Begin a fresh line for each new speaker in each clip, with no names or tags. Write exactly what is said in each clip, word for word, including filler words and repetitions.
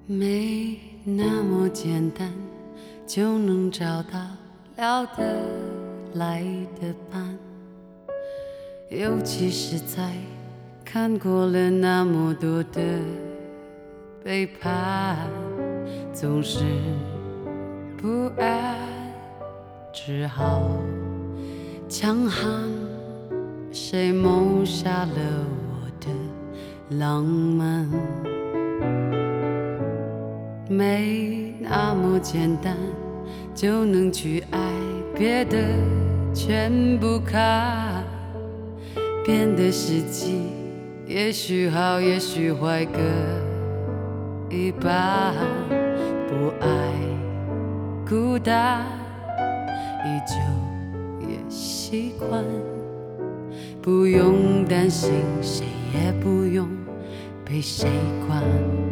没那么简单就能找到聊得来的伴，尤其是在看过了那么多的背叛，总是不安，只好强悍，谁谋杀了我的浪漫？没那么简单就能去爱，别的全不看，变的时机也许好也许坏各一半，不爱孤单依旧也习惯，不用担心谁也不用被谁管，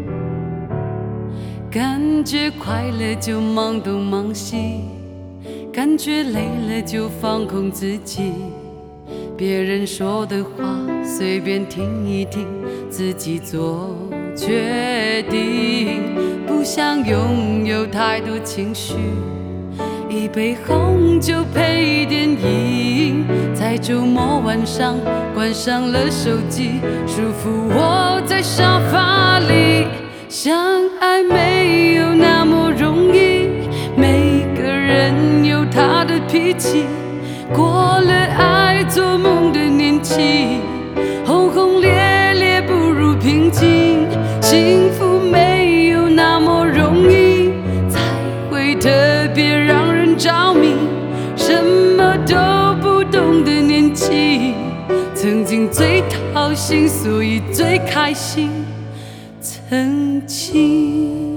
感觉快乐就忙东忙西，感觉累了就放空自己，别人说的话随便听一听，自己做决定，不想拥有太多情绪，一杯红酒配电影，在周末晚上关上了手机，舒服窝在沙发里。相爱没有那么容易，每个人有他的脾气，过了爱做梦的年纪，轰轰烈烈不如平静，幸福没有那么容易，才会特别让人着迷，什么都不懂的年纪，曾经最掏心，所以最开心，曾经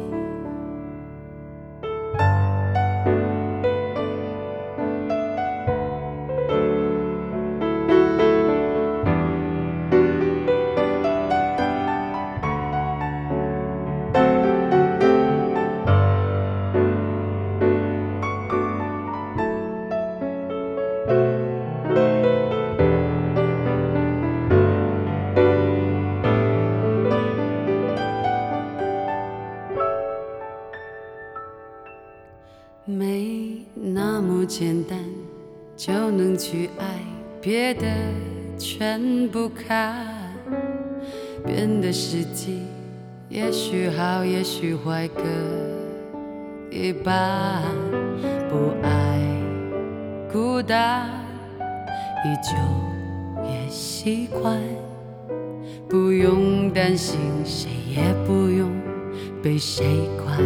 没那么简单就能去爱，别的全不看，变的时机也许好也许坏各一半，不爱孤单依旧也习惯，不用担心谁也不用被谁管，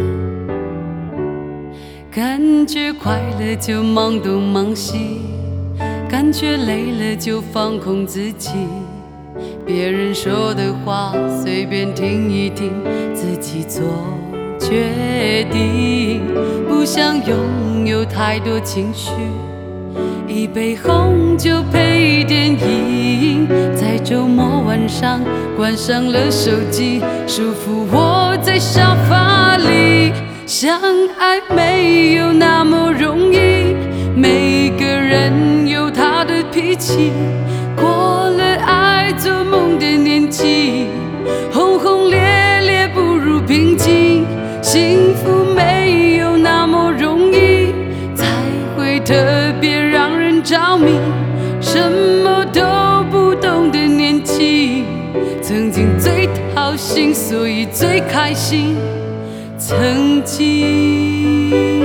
感觉快乐就忙东忙西，感觉累了就放空自己，别人说的话随便听一听，自己做决定，不想拥有太多情绪，一杯红酒配电影，在周末晚上关上了手机，舒服窝在沙发里。相爱没有那么容易，每个人有他的脾气，过了爱做梦的年纪，轰轰烈烈不如平静，幸福没有那么容易，才会特别让人着迷，什么都不懂的年纪，曾经最掏心，所以最开心，曾经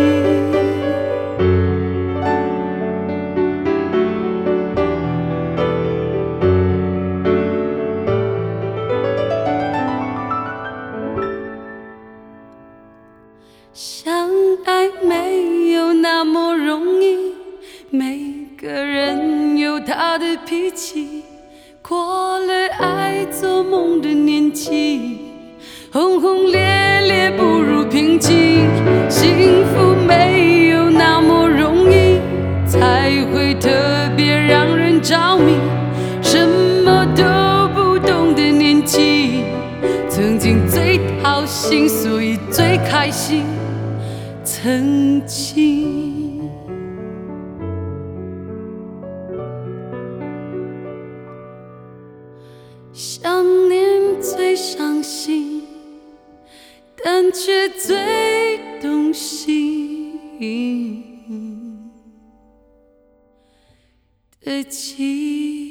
相爱没有那么容易，每个人有他的脾气，过了爱做梦的年纪，轰轰烈烈不如平静，幸福没有那么容易，才会特别让人着迷，什么都不懂的年纪，曾经最掏心，所以最开心，曾经想念最伤心， 但却最动心的记忆。